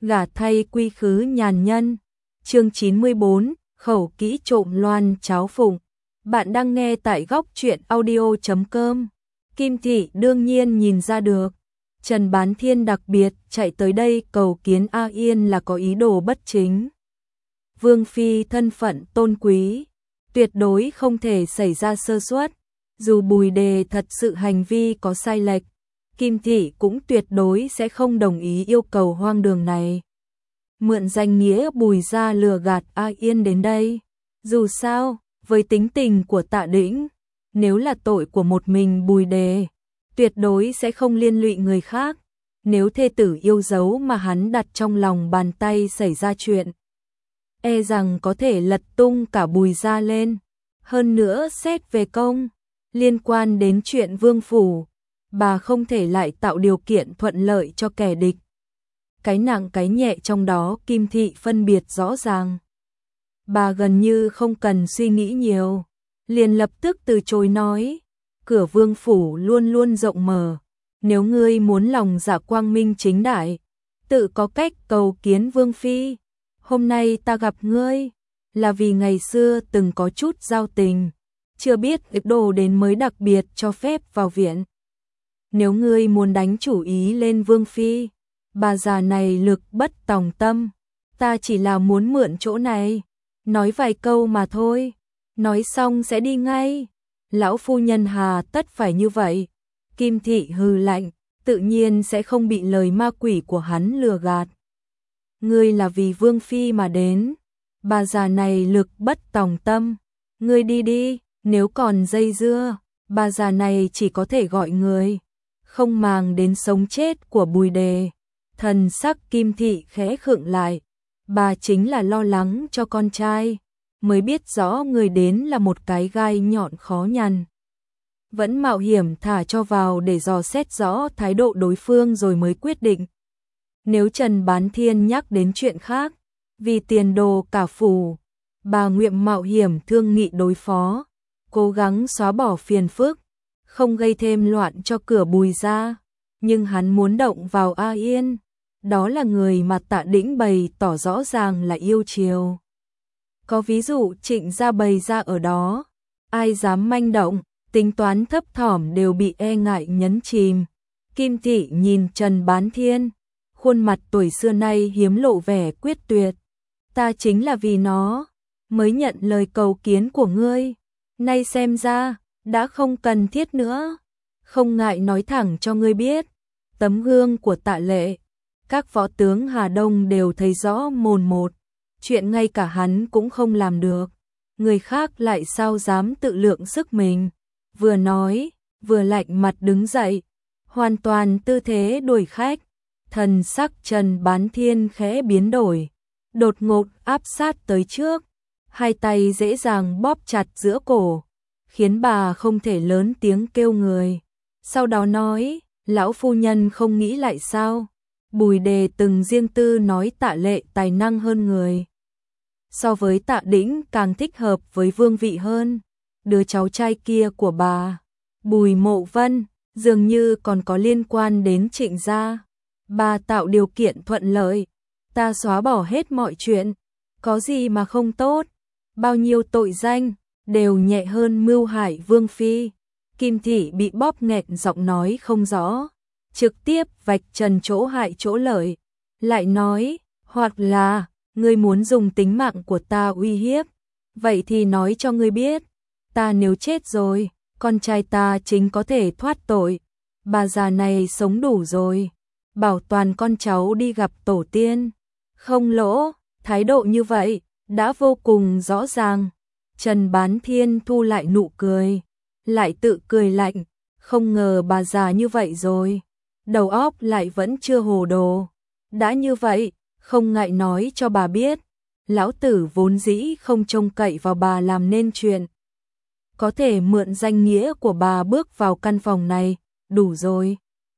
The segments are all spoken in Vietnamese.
gả thay quy khứ nhàn nhân. Chương 94, khẩu kỹ trộm loan cháo phụng. Bạn đang nghe tại góc truyện audio.com. Kim Thị đương nhiên nhìn ra được, Trần Bán Thiên đặc biệt chạy tới đây cầu kiến A Yên là có ý đồ bất chính. Vương phi thân phận tôn quý, tuyệt đối không thể xảy ra sơ suất, dù Bùi Đề thật sự hành vi có sai lệch, Kim Thị cũng tuyệt đối sẽ không đồng ý yêu cầu hoang đường này. Mượn danh nghĩa Bùi gia lừa gạt A Yên đến đây. Dù sao, với tính tình của Tạ Đĩnh, nếu là tội của một mình Bùi Đề, tuyệt đối sẽ không liên lụy người khác. Nếu thê tử yêu dấu mà hắn đặt trong lòng bàn tay xảy ra chuyện, e rằng có thể lật tung cả Bùi gia lên. Hơn nữa xét về công, liên quan đến chuyện vương phủ, bà không thể lại tạo điều kiện thuận lợi cho kẻ địch. Cái nặng cái nhẹ trong đó Kim Thị phân biệt rõ ràng. Bà gần như không cần suy nghĩ nhiều, liền lập tức từ chối nói, cửa vương phủ luôn luôn rộng mở, nếu ngươi muốn lòng dạ quang minh chính đại, tự có cách cầu kiến vương phi. Hôm nay ta gặp ngươi, là vì ngày xưa từng có chút giao tình, chưa biết ý đồ đến mới đặc biệt cho phép vào viện. Nếu ngươi muốn đánh chủ ý lên vương phi, bà già này lực bất tòng tâm, ta chỉ là muốn mượn chỗ này, nói vài câu mà thôi, nói xong sẽ đi ngay. Lão phu nhân hà tất phải như vậy. Kim Thị hừ lạnh, tự nhiên sẽ không bị lời ma quỷ của hắn lừa gạt. Ngươi là vì vương phi mà đến, bà già này lực bất tòng tâm, ngươi đi đi, nếu còn dây dưa, bà già này chỉ có thể gọi người, không màng đến sống chết của Bùi Đề. Thần sắc Kim Thị khẽ khựng lại, bà chính là lo lắng cho con trai, mới biết rõ người đến là một cái gai nhọn khó nhằn. Vẫn mạo hiểm thả cho vào để dò xét rõ thái độ đối phương rồi mới quyết định. Nếu Trần Bán Thiên nhắc đến chuyện khác, vì tiền đồ cả phủ, bà nguyện mạo hiểm thương nghị đối phó, cố gắng xóa bỏ phiền phức, không gây thêm loạn cho cửa Bùi gia. Nhưng hắn muốn động vào A Yên, đó là người mà Tạ Đĩnh bày tỏ rõ ràng là yêu chiều. Có ví dụ Trịnh gia bày ra ở đó, ai dám manh động, tính toán thấp thỏm đều bị e ngại nhấn chìm. Kim Thị nhìn Trần Bán Thiên, khuôn mặt tuổi xưa nay hiếm lộ vẻ quyết tuyệt. Ta chính là vì nó mới nhận lời cầu kiến của ngươi, nay xem ra đã không cần thiết nữa. Không ngại nói thẳng cho ngươi biết, tấm gương của Tạ Lệ, các võ tướng Hà Đông đều thấy rõ mồn một, chuyện ngay cả hắn cũng không làm được, người khác lại sao dám tự lượng sức mình. Vừa nói, vừa lạnh mặt đứng dậy, hoàn toàn tư thế đuổi khách. Thần sắc Trần Bán Thiên khẽ biến đổi, đột ngột áp sát tới trước, hai tay dễ dàng bóp chặt giữa cổ, khiến bà không thể lớn tiếng kêu người. Sau đó nói, lão phu nhân không nghĩ lại sao? Bùi Đề từng riêng tư nói Tạ Lệ tài năng hơn người, so với Tạ Đĩnh càng thích hợp với vương vị hơn. Đứa cháu trai kia của bà, Bùi Mộ Vân, dường như còn có liên quan đến Trịnh gia. Bà tạo điều kiện thuận lợi, ta xóa bỏ hết mọi chuyện, có gì mà không tốt, bao nhiêu tội danh đều nhẹ hơn mưu hại vương phi. Kim Thị bị bóp nghẹn giọng nói không rõ, trực tiếp vạch trần chỗ hại chỗ lợi, lại nói, hoặc là ngươi muốn dùng tính mạng của ta uy hiếp, vậy thì nói cho ngươi biết, ta nếu chết rồi, con trai ta chính có thể thoát tội. Bà già này sống đủ rồi, bảo toàn con cháu đi gặp tổ tiên, không lỗ. Thái độ như vậy đã vô cùng rõ ràng. Trần Bán Thiên thu lại nụ cười, lại tự cười lạnh, không ngờ bà già như vậy rồi, đầu óc lại vẫn chưa hồ đồ. Đã như vậy, không ngại nói cho bà biết, lão tử vốn dĩ không trông cậy vào bà làm nên chuyện, có thể mượn danh nghĩa của bà bước vào căn phòng này, đủ rồi.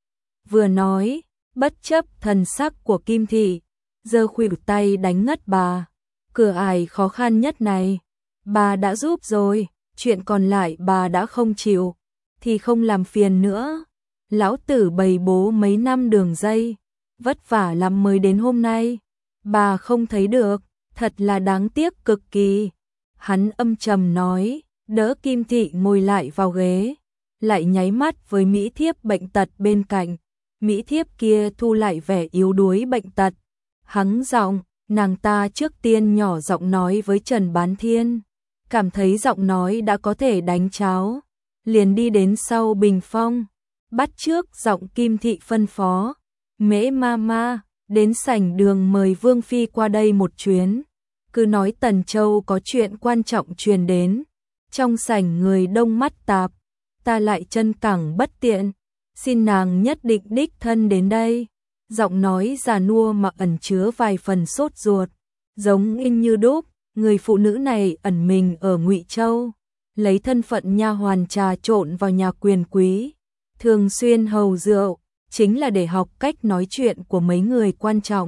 Vừa nói, bất chấp thần sắc của Kim Thị, giơ khuỷu tay đánh ngất bà. Cửa ải khó khăn nhất này, bà đã giúp rồi, chuyện còn lại bà đã không chịu, thì không làm phiền nữa. Lão tử bày bố mấy năm đường dây, vất vả lắm mới đến hôm nay, bà không thấy được, thật là đáng tiếc cực kỳ. Hắn âm trầm nói, đỡ Kim Thị ngồi lại vào ghế, lại nháy mắt với Mỹ Thiếp bệnh tật bên cạnh. Mỹ Thiếp kia thu lại vẻ yếu đuối bệnh tật, hắng giọng, nàng ta trước tiên nhỏ giọng nói với Trần Bán Thiên, cảm thấy giọng nói đã có thể đánh cháo, liền đi đến sau bình phong, bắt trước giọng Kim Thị phân phó, Mễ Mama, đến sảnh đường mời Vương Phi qua đây một chuyến, cứ nói Tần Châu có chuyện quan trọng truyền đến, trong sảnh người đông mắt tạp, ta lại chân cẳng bất tiện, xin nàng nhất định đích thân đến đây. Giọng nói già nua mà ẩn chứa vài phần sốt ruột, giống in như đúc, người phụ nữ này ẩn mình ở Ngụy Châu, lấy thân phận nha hoàn trà trộn vào nhà quyền quý, thường xuyên hầu rượu, chính là để học cách nói chuyện của mấy người quan trọng.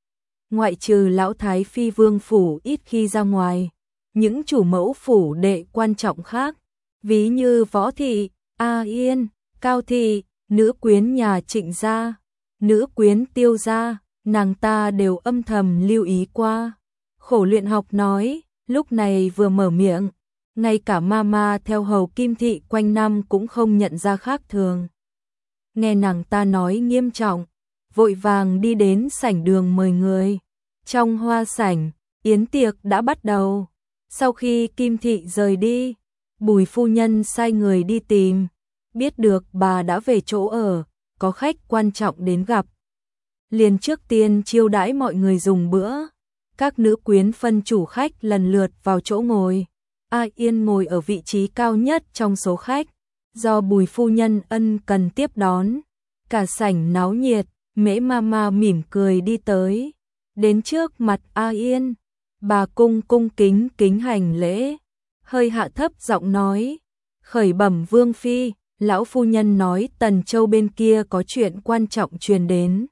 Ngoại trừ lão thái phi vương phủ ít khi ra ngoài, những chủ mẫu phủ đệ quan trọng khác, ví như Võ Thị, A Yên, Cao Thị, nữ quyến nhà Trịnh gia, nữ quyến Tiêu gia, nàng ta đều âm thầm lưu ý qua. Khổ luyện học nói, lúc này vừa mở miệng, ngay cả mama theo hầu Kim Thị quanh năm cũng không nhận ra khác thường. Nghe nàng ta nói nghiêm trọng, vội vàng đi đến sảnh đường mời người. Trong hoa sảnh, yến tiệc đã bắt đầu. Sau khi Kim Thị rời đi, Bùi phu nhân sai người đi tìm, biết được bà đã về chỗ ở, có khách quan trọng đến gặp. Liền trước tiên chiêu đãi mọi người dùng bữa, các nữ quyến phân chủ khách lần lượt vào chỗ ngồi. A Yên ngồi ở vị trí cao nhất trong số khách, do Bùi phu nhân ân cần tiếp đón. Cả sảnh náo nhiệt, Mễ Mama mỉm cười đi tới, đến trước mặt A Yên, bà cung kính kính hành lễ, hơi hạ thấp giọng nói, khởi bẩm Vương Phi, lão phu nhân nói Tần Châu bên kia có chuyện quan trọng truyền đến.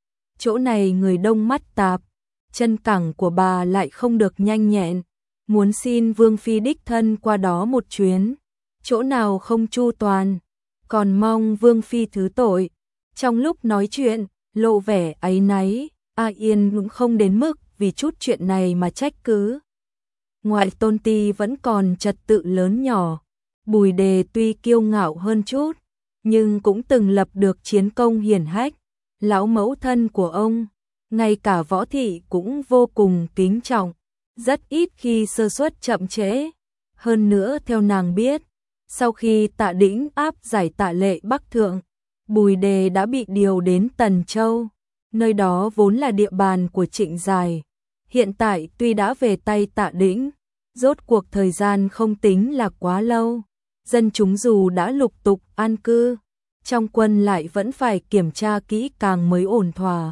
Chỗ này người đông mắt tạp, chân cẳng của bà lại không được nhanh nhẹn, muốn xin Vương Phi đích thân qua đó một chuyến, chỗ nào không chu toàn, còn mong Vương Phi thứ tội. Trong lúc nói chuyện, lộ vẻ áy náy, A Yên cũng không đến mức vì chút chuyện này mà trách cứ. Ngoại tôn ti vẫn còn trật tự lớn nhỏ, Bùi Đề tuy kiêu ngạo hơn chút, nhưng cũng từng lập được chiến công hiển hách. Lão mẫu thân của ông, ngay cả Võ Thị cũng vô cùng kính trọng, rất ít khi sơ suất chậm trễ. Hơn nữa theo nàng biết, sau khi Tạ Đĩnh áp giải Tạ Lệ Bắc Thượng, Bùi Đề đã bị điều đến Tần Châu, nơi đó vốn là địa bàn của Trịnh Giải. Hiện tại tuy đã về tay Tạ Đĩnh, rốt cuộc thời gian không tính là quá lâu, dân chúng dù đã lục tục an cư, trong quân lại vẫn phải kiểm tra kỹ càng mới ổn thỏa.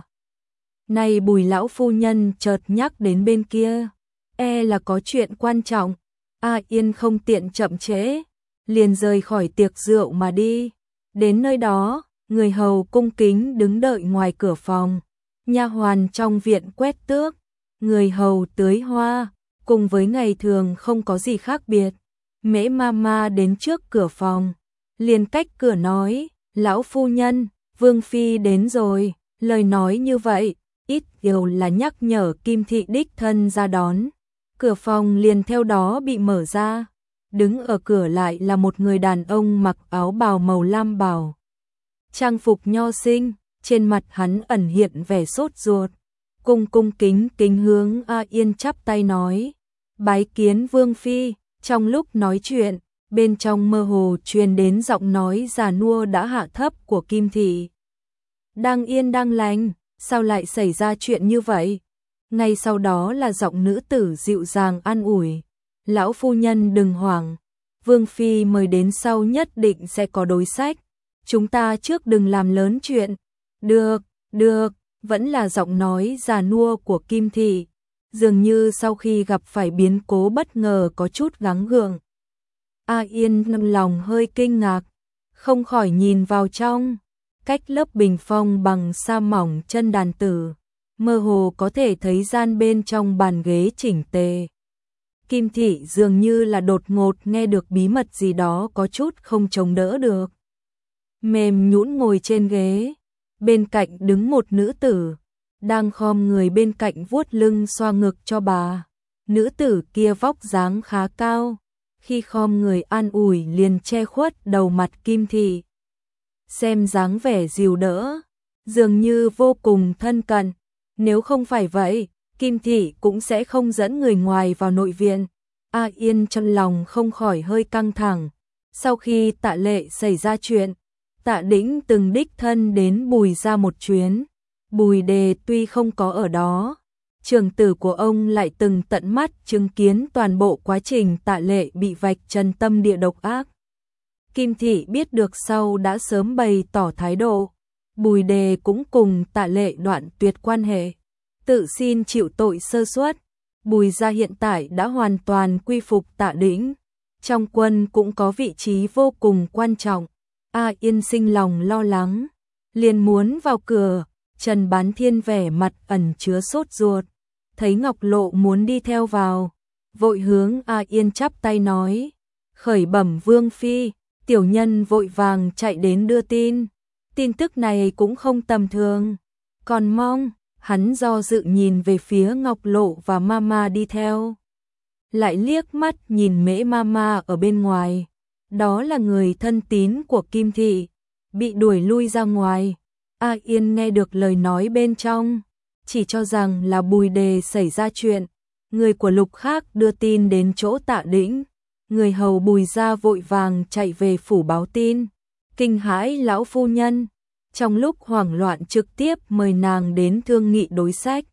Này Bùi lão phu nhân chợt nhắc đến bên kia, e là có chuyện quan trọng. A Yên không tiện chậm trễ, liền rời khỏi tiệc rượu mà đi. Đến nơi đó, người hầu cung kính đứng đợi ngoài cửa phòng, nha hoàn trong viện quét tước, người hầu tưới hoa, cùng với ngày thường không có gì khác biệt. Mễ Mama đến trước cửa phòng, liền cách cửa nói, lão phu nhân, Vương Phi đến rồi. Lời nói như vậy, ít nhiều là nhắc nhở Kim Thị đích thân ra đón. Cửa phòng liền theo đó bị mở ra, đứng ở cửa lại là một người đàn ông mặc áo bào màu lam bào. Trang phục nho sinh, trên mặt hắn ẩn hiện vẻ sốt ruột, cung kính hướng A Yên chắp tay nói, bái kiến Vương Phi. Trong lúc nói chuyện, bên trong mơ hồ truyền đến giọng nói già nua đã hạ thấp của Kim Thị. Đang yên đang lành, sao lại xảy ra chuyện như vậy? Ngay sau đó là giọng nữ tử dịu dàng an ủi, lão phu nhân đừng hoảng, Vương Phi mời đến sau nhất định sẽ có đối sách, chúng ta trước đừng làm lớn chuyện. Được, vẫn là giọng nói già nua của Kim Thị, dường như sau khi gặp phải biến cố bất ngờ có chút gắng gượng. A Yên lòng hơi kinh ngạc, không khỏi nhìn vào trong, cách lớp bình phong bằng sa mỏng chân đàn tử, mơ hồ có thể thấy gian bên trong bàn ghế chỉnh tề. Kim Thị dường như là đột ngột nghe được bí mật gì đó có chút không chống đỡ được. Mềm nhũn ngồi trên ghế, Bên cạnh đứng một nữ tử, đang khom người bên cạnh vuốt lưng xoa ngực cho bà. Nữ tử kia vóc dáng khá cao, khi khom người an ủi liền che khuất đầu mặt Kim Thị. Xem dáng vẻ dìu đỡ, dường như vô cùng thân cận. Nếu không phải vậy, Kim Thị cũng sẽ không dẫn người ngoài vào nội viện. A Yên trong lòng không khỏi hơi căng thẳng. Sau khi Tạ Lệ xảy ra chuyện, Tạ Đĩnh từng đích thân đến Bùi ra một chuyến. Bùi Đề tuy không có ở đó, trưởng tử của ông lại từng tận mắt chứng kiến toàn bộ quá trình Tạ Lệ bị vạch trần tâm địa độc ác. Kim Thị biết được sau đã sớm bày tỏ thái độ. Bùi Đề cũng cùng Tạ Lệ đoạn tuyệt quan hệ, tự xin chịu tội sơ suất. Bùi gia hiện tại đã hoàn toàn quy phục Tạ Đĩnh, trong quân cũng có vị trí vô cùng quan trọng. A Yên sinh lòng lo lắng, liền muốn vào cửa. Trần Bán Thiên vẻ mặt ẩn chứa sốt ruột, thấy Ngọc Lộ muốn đi theo vào, vội hướng A Yên chắp tay nói: "Khởi bẩm Vương phi." Tiểu nhân vội vàng chạy đến đưa tin. Tin tức này cũng không tầm thường, còn mong. Hắn do dự nhìn về phía Ngọc Lộ và Mama đi theo, lại liếc mắt nhìn Mễ Mama ở bên ngoài. Đó là người thân tín của Kim Thị, bị đuổi lui ra ngoài. A Yên nghe được lời nói bên trong, chỉ cho rằng là Bùi Đề xảy ra chuyện. Người của Lục khác đưa tin đến chỗ Tạ Đĩnh, người hầu Bùi gia vội vàng chạy về phủ báo tin, kinh hãi lão phu nhân. Trong lúc hoảng loạn trực tiếp mời nàng đến thương nghị đối sách.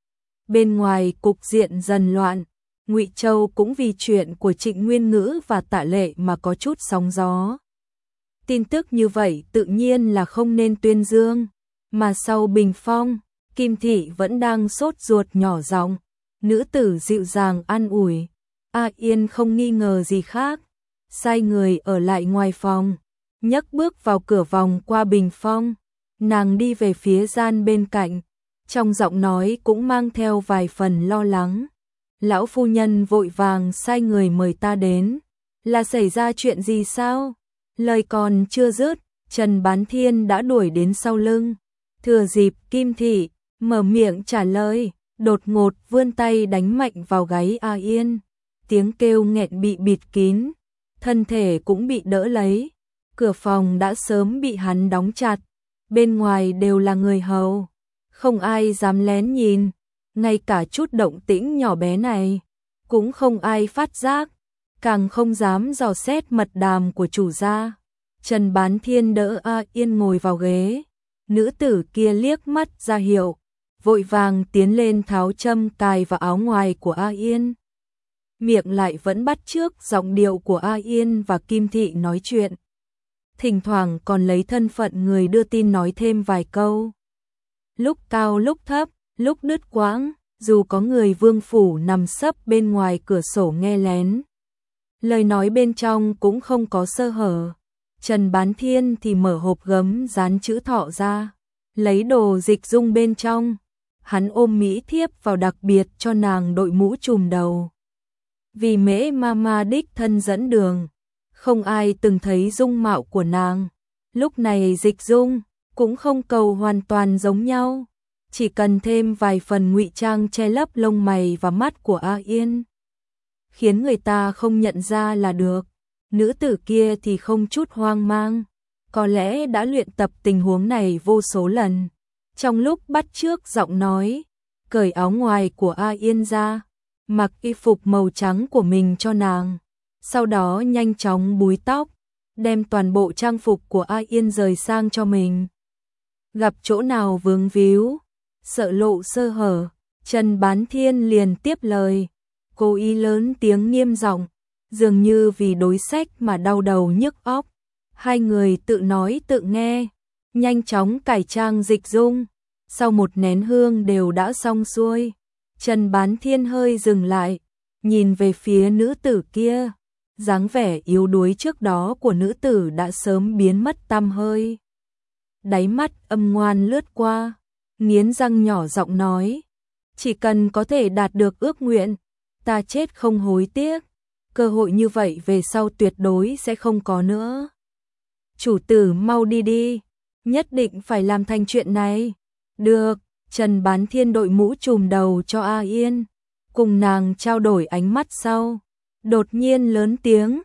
Bên ngoài cục diện dần loạn, Ngụy Châu cũng vì chuyện của Trịnh Nguyên Ngữ và Tạ Lệ mà có chút sóng gió. Tin tức như vậy tự nhiên là không nên tuyên dương, mà sau bình phong, Kim Thị vẫn đang sốt ruột nhỏ giọng. Nữ tử dịu dàng an ủi. A Yên không nghi ngờ gì khác, sai người ở lại ngoài phòng, nhấc bước vào cửa vòng qua bình phong. Nàng đi về phía gian bên cạnh, trong giọng nói cũng mang theo vài phần lo lắng. Lão phu nhân vội vàng sai người mời ta đến, là xảy ra chuyện gì sao? Lời còn chưa dứt, Trần Bán Thiên đã đuổi đến sau lưng. Thừa dịp Kim Thị mở miệng trả lời, đột ngột vươn tay đánh mạnh vào gáy A Yên. Tiếng kêu nghẹn bị bịt kín, thân thể cũng bị đỡ lấy. Cửa phòng đã sớm bị hắn đóng chặt, bên ngoài đều là người hầu, không ai dám lén nhìn, ngay cả chút động tĩnh nhỏ bé này cũng không ai phát giác, càng không dám dò xét mật đàm của chủ gia. Trần Bán Thiên đỡ A Yên ngồi vào ghế, nữ tử kia liếc mắt ra hiệu, vội vàng tiến lên tháo châm cài vào áo ngoài của A Yên. Miệng lại vẫn bắt chước giọng điệu của A Yên và Kim Thị nói chuyện, thỉnh thoảng còn lấy thân phận người đưa tin nói thêm vài câu. Lúc cao lúc thấp, lúc đứt quãng, dù có người vương phủ nằm sấp bên ngoài cửa sổ nghe lén, lời nói bên trong cũng không có sơ hở. Trần Bán Thiên thì mở hộp gấm dán chữ thọ ra, lấy đồ dịch dung bên trong. Hắn ôm Mỹ Thiếp vào, đặc biệt cho nàng đội mũ trùm đầu. Vì Mễ Mama đích thân dẫn đường, không ai từng thấy dung mạo của nàng. Lúc này dịch dung cũng không cầu hoàn toàn giống nhau, chỉ cần thêm vài phần ngụy trang che lấp lông mày và mắt của A Yên, khiến người ta không nhận ra là được. Nữ tử kia thì không chút hoang mang, có lẽ đã luyện tập tình huống này vô số lần. Trong lúc bắt chước giọng nói, cởi áo ngoài của A Yên ra, mặc y phục màu trắng của mình cho nàng, sau đó nhanh chóng búi tóc, đem toàn bộ trang phục của A Yên rời sang cho mình. Gặp chỗ nào vướng víu, sợ lộ sơ hở, Trần Bán Thiên liền tiếp lời, cố ý lớn tiếng nghiêm giọng, dường như vì đối sách mà đau đầu nhức óc. Hai người tự nói tự nghe, nhanh chóng cải trang dịch dung. Sau một nén hương đều đã xong xuôi, Trần Bán Thiên hơi dừng lại, nhìn về phía nữ tử kia. Dáng vẻ yếu đuối trước đó của nữ tử đã sớm biến mất tăm hơi. Đáy mắt âm ngoan lướt qua, nghiến răng nhỏ giọng nói, chỉ cần có thể đạt được ước nguyện, ta chết không hối tiếc. Cơ hội như vậy về sau tuyệt đối sẽ không có nữa. Chủ tử mau đi đi, nhất định phải làm thành chuyện này. Được, Trần Bán Thiên đội mũ trùm đầu cho A Yên, cùng nàng trao đổi ánh mắt sau. Đột nhiên lớn tiếng,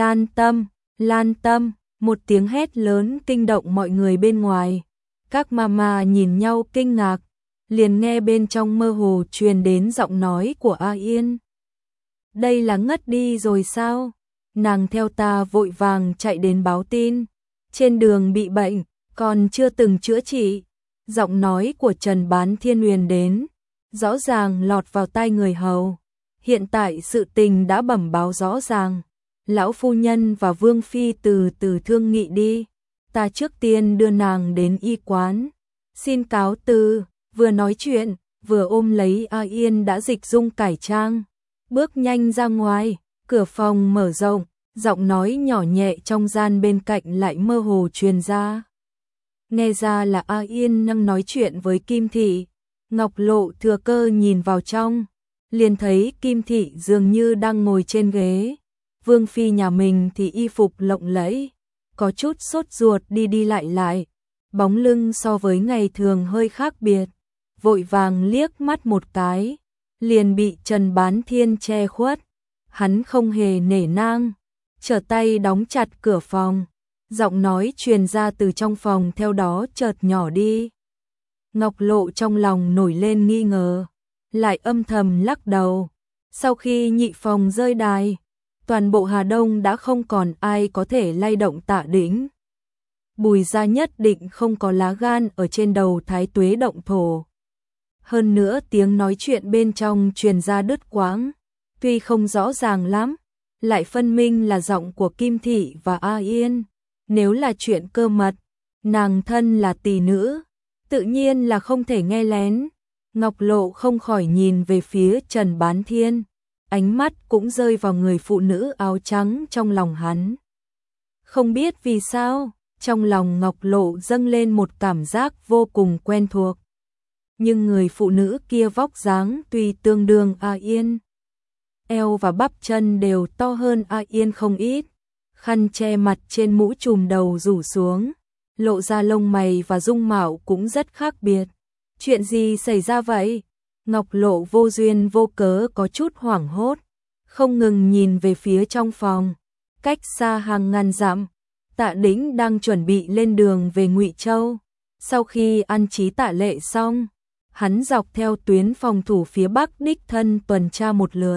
Lan Tâm, một tiếng hét lớn kinh động mọi người bên ngoài. Các mama nhìn nhau kinh ngạc, liền nghe bên trong mơ hồ truyền đến giọng nói của A Yên. Đây là ngất đi rồi sao? Nàng theo ta vội vàng chạy đến báo tin. Trên đường bị bệnh, còn chưa từng chữa trị. Giọng nói của Trần Bán Thiên truyền đến, rõ ràng lọt vào tai người hầu. Hiện tại sự tình đã bẩm báo rõ ràng. Lão phu nhân và Vương Phi từ từ thương nghị đi. Ta trước tiên đưa nàng đến y quán. Xin cáo từ. Vừa nói chuyện, vừa ôm lấy A Yên đã dịch dung cải trang. Bước nhanh ra ngoài, cửa phòng mở rộng, giọng nói nhỏ nhẹ trong gian bên cạnh lại mơ hồ truyền ra. Nghe ra là A Yên đang nói chuyện với Kim Thị. Ngọc Lộ thừa cơ nhìn vào trong, liền thấy Kim Thị dường như đang ngồi trên ghế. Vương Phi nhà mình thì y phục lộng lẫy, có chút sốt ruột đi đi lại, bóng lưng so với ngày thường hơi khác biệt. Vội vàng liếc mắt một cái, liền bị Trần Bán Thiên che khuất. Hắn không hề nể nang, trở tay đóng chặt cửa phòng. Giọng nói truyền ra từ trong phòng theo đó chợt nhỏ đi. Ngọc Lộ trong lòng nổi lên nghi ngờ, lại âm thầm lắc đầu. Sau khi nhị phòng rơi đài, toàn bộ Hà Đông đã không còn ai có thể lay động Tạ Đĩnh. Bùi gia nhất định không có lá gan ở trên đầu Thái Tuế động thổ. Hơn nữa tiếng nói chuyện bên trong truyền ra đứt quãng, tuy không rõ ràng lắm, lại phân minh là giọng của Kim Thị và A Yên. Nếu là chuyện cơ mật, nàng thân là tỷ nữ, tự nhiên là không thể nghe lén. Ngọc Lộ không khỏi nhìn về phía Trần Bán Thiên, ánh mắt cũng rơi vào người phụ nữ áo trắng trong lòng hắn. Không biết vì sao, trong lòng Ngọc Lộ dâng lên một cảm giác vô cùng quen thuộc. Nhưng người phụ nữ kia vóc dáng tuy tương đương A Yên, eo và bắp chân đều to hơn A Yên không ít. Khăn che mặt trên mũ trùm đầu rủ xuống, lộ ra lông mày và dung mạo cũng rất khác biệt. Chuyện gì xảy ra vậy? Ngọc Lộ vô duyên vô cớ có chút hoảng hốt, không ngừng nhìn về phía trong phòng. Cách xa hàng ngàn dặm, Tạ Đĩnh đang chuẩn bị lên đường về Ngụy Châu. Sau khi an trí Tạ Lệ xong, hắn dọc theo tuyến phòng thủ phía Bắc đích thân tuần tra một lượt.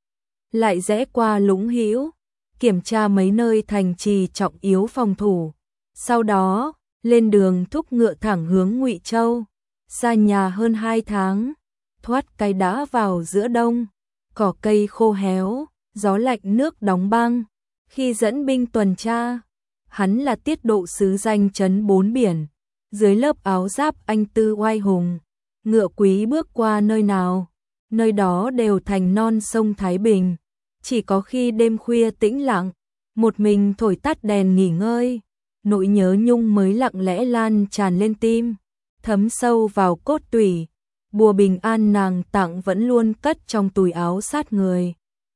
Lại rẽ qua Lũng Hữu, kiểm tra mấy nơi thành trì trọng yếu phòng thủ. Sau đó, lên đường thúc ngựa thẳng hướng Ngụy Châu. Xa nhà hơn 2 tháng, thoát cái đã vào giữa đông, cỏ cây khô héo, gió lạnh nước đóng băng. Khi dẫn binh tuần tra, hắn là tiết độ sứ danh chấn 4 biển, dưới lớp áo giáp anh tư oai hùng. Ngựa quý bước qua nơi nào, nơi đó đều thành non sông Thái Bình. Chỉ có khi đêm khuya tĩnh lặng, một mình thổi tắt đèn nghỉ ngơi, nỗi nhớ nhung mới lặng lẽ lan tràn lên tim, thấm sâu vào cốt tủy. Bùa bình an nàng tặng vẫn luôn cất trong túi áo sát người.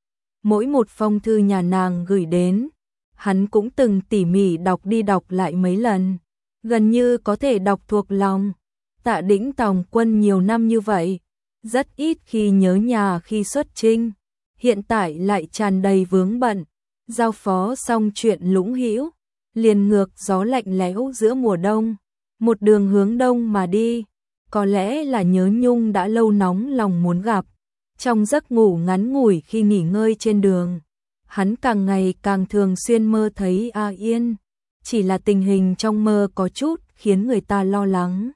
Mỗi một phong thư nhà nàng gửi đến, hắn cũng từng tỉ mỉ đọc đi đọc lại mấy lần, gần như có thể đọc thuộc lòng. Tạ Đĩnh tòng quân nhiều năm như vậy, rất ít khi nhớ nhà khi xuất chinh, hiện tại lại tràn đầy vướng bận. Giao phó xong chuyện Lũng Hữu, liền ngược gió lạnh lẽo giữa mùa đông, một đường hướng đông mà đi. Có lẽ là nhớ nhung đã lâu nóng lòng muốn gặp. Trong giấc ngủ ngắn ngủi khi nghỉ ngơi trên đường, hắn càng ngày càng thường xuyên mơ thấy A Yên. Chỉ là tình hình trong mơ có chút khiến người ta lo lắng.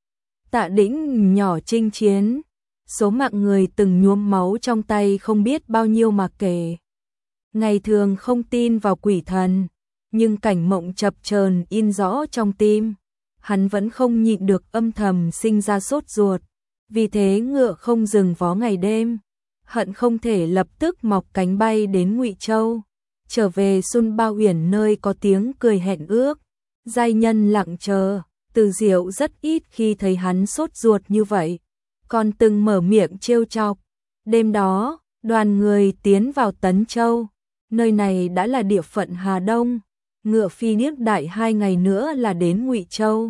Tạ Đĩnh nhỏ chinh chiến, số mạng người từng nhuốm máu trong tay không biết bao nhiêu mà kể. Ngày thường không tin vào quỷ thần, nhưng cảnh mộng chập chờn in rõ trong tim. Hắn vẫn không nhịn được âm thầm sinh ra sốt ruột, vì thế ngựa không dừng vó ngày đêm, hận không thể lập tức mọc cánh bay đến Ngụy Châu, trở về Xuân Bao Uyển nơi có tiếng cười hẹn ước. Giai nhân lặng chờ, Từ Diệu rất ít khi thấy hắn sốt ruột như vậy, còn từng mở miệng trêu chọc. Đêm đó, đoàn người tiến vào Tấn Châu, nơi này đã là địa phận Hà Đông, ngựa phi niết đại 2 ngày nữa là đến Ngụy Châu.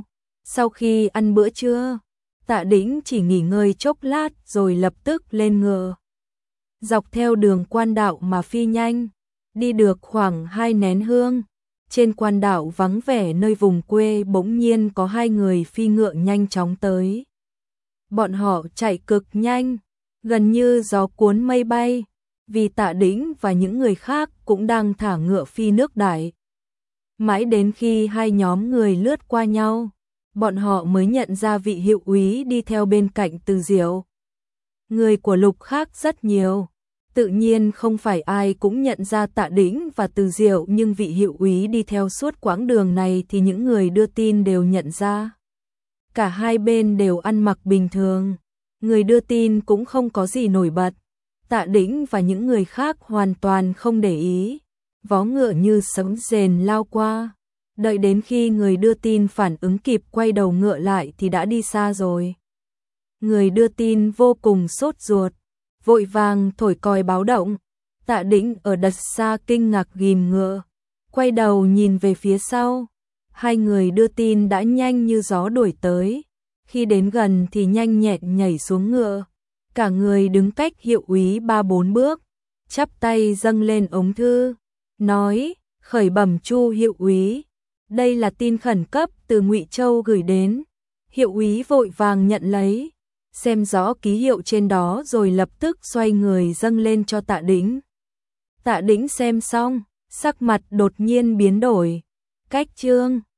Sau khi ăn bữa trưa, Tạ Đĩnh chỉ nghỉ ngơi chốc lát rồi lập tức lên ngựa. Dọc theo đường quan đạo mà phi nhanh, đi được khoảng 2 nén hương. Trên quan đạo vắng vẻ nơi vùng quê bỗng nhiên có 2 người phi ngựa nhanh chóng tới. Bọn họ chạy cực nhanh, gần như gió cuốn mây bay, vì Tạ Đĩnh và những người khác cũng đang thả ngựa phi nước đại. Mãi đến khi hai nhóm người lướt qua nhau, bọn họ mới nhận ra vị hiệu úy đi theo bên cạnh Từ Diệu. Người của Lục khác rất nhiều, tự nhiên không phải ai cũng nhận ra Tạ Đĩnh và Từ Diệu, nhưng vị hiệu úy đi theo suốt quãng đường này thì những người đưa tin đều nhận ra. Cả hai bên đều ăn mặc bình thường, người đưa tin cũng không có gì nổi bật. Tạ Đĩnh và những người khác hoàn toàn không để ý, vó ngựa như sấm rền lao qua. Đợi đến khi người đưa tin phản ứng kịp quay đầu ngựa lại thì đã đi xa rồi. Người đưa tin vô cùng sốt ruột, vội vàng thổi còi báo động. Tạ Đĩnh ở đằng xa kinh ngạc ghim ngựa, quay đầu nhìn về phía sau. Hai người đưa tin đã nhanh như gió đuổi tới, khi đến gần thì nhanh nhẹn nhảy xuống ngựa. Cả người đứng cách hiệu úy 3-4 bước, chắp tay dâng lên ống thư, nói: "Khởi bẩm Chu hiệu úy, đây là tin khẩn cấp từ Ngụy Châu gửi đến." Hiệu úy vội vàng nhận lấy, xem rõ ký hiệu trên đó rồi lập tức xoay người dâng lên cho Tạ Đĩnh. Tạ Đĩnh xem xong, sắc mặt đột nhiên biến đổi. Cách chương